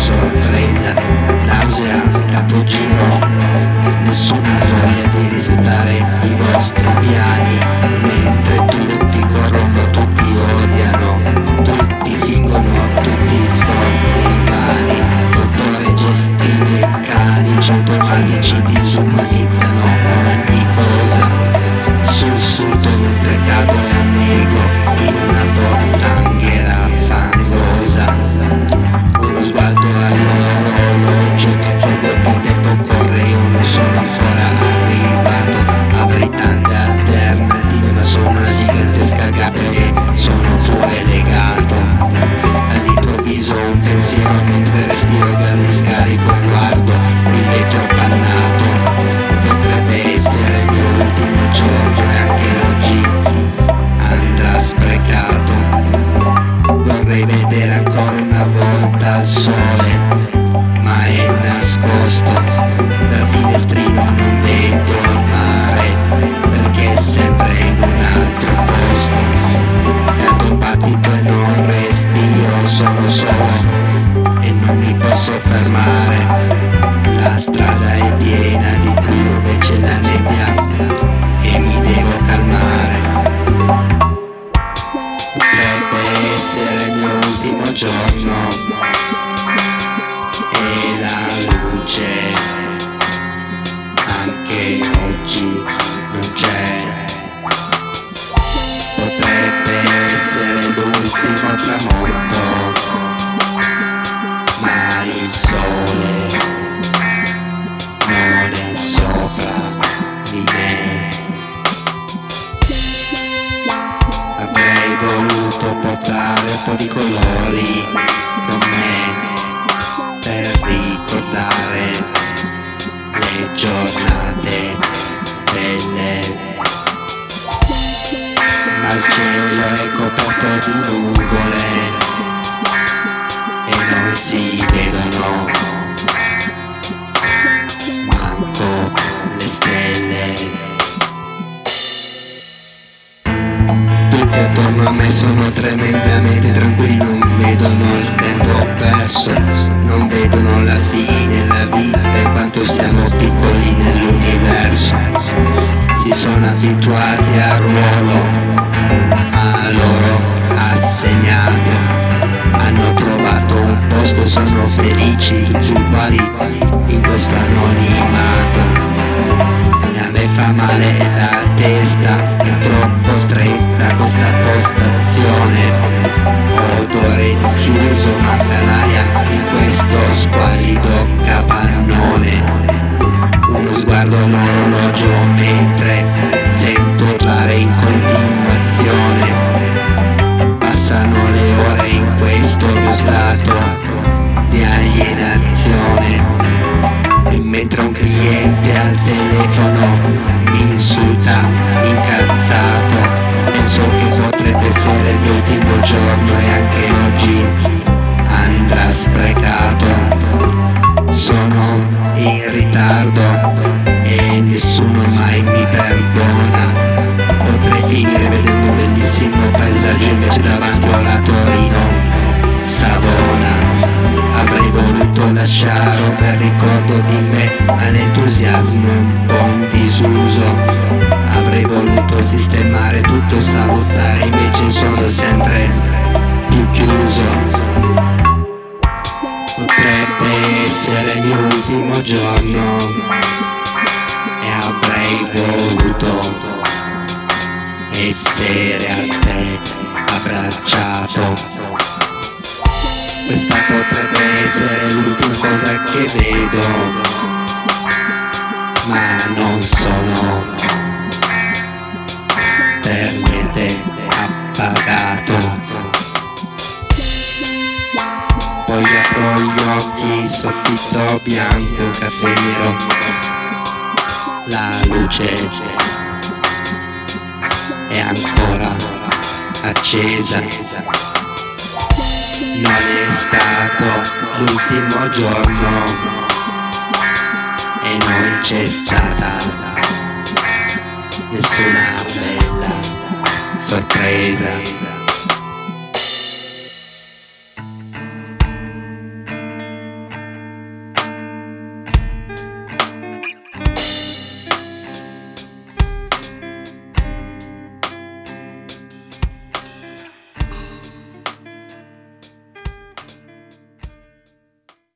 sorpresa, nausea, capogiro, nessuna voglia di rispettare i vostri piani, mentre tutti corrono, tutti odiano, tutti fingono, tutti sforzi vani, dottore gestire i cani, 100 magici disumanizzano ogni cosa, sussulto mentre cado e annego in una pozzanghera fangosa, uno sguardo all'orologio che vedo che il tempo corre, io non sono ancora arrivato, avrei tante alternative ma sono una gigantesca gabbia e sono pure legato, all'improvviso un pensiero mentre respiro gas scarico e guardo il vetro appannato, potrebbe essere il mio ultimo giorno e anche oggi andrà sprecato, vorrei vedere ancora una volta il sole ma è nascosto dal finestrino, non vedo il mare perché è sempre in un altro posto, perdo un battito e non respiro, sono solo e non mi posso fermare, la strada è piena di curve, c'è la nebbia e mi devo calmare, potrebbe essere il mio ultimo giorno e la luce anche oggi non c'è, potrebbe essere l'ultimo tramonto ma il sole non è sopra di me, avrei voluto portare un po' di colori con me per ricordare le giornate belle, ma il cielo è coperto di nuvole e non si vedono manco le stelle. Tutti attorno a me sono tremendamente tranquilli, non vedono il tempo perso, non vedono la fine, la vita e quanto siamo piccoli nell'universo. Si sono abituati al ruolo a loro assegnato, hanno trovato un posto e sono felici, tutti uguali in questo anonimato. E a me fa male la testa, è troppo stretta questa postazione, odore di chiuso, manca l'aria in questo squallido capannone, uno sguardo all'orologio mentre sento urlare in continuazione, passano le ore in questo mio stato di alienazione, e mentre un cliente al telefono mi insulta incazzato, penso che potrebbe essere il mio ultimo giorno e anche oggi andrà sprecato, sono in ritardo e nessuno mai mi perdona, potrei finire vedendo un bellissimo paesaggio invece davanti alla Torino Savona, avrei voluto lasciare un bel ricordo di me, ma l'entusiasmo è un po' in disuso, avrei voluto sistemare tutto, salutare, invece sono sempre più chiuso, potrebbe essere il mio ultimo giorno e avrei voluto essere a te abbracciato. Questa potrebbe essere l'ultima cosa che vedo, ma non sono per niente appagato. Poi apro gli occhi, soffitto bianco, caffè nero, la luce è ancora accesa. Non è stato l'ultimo giorno e non c'è stata nessuna bella sorpresa.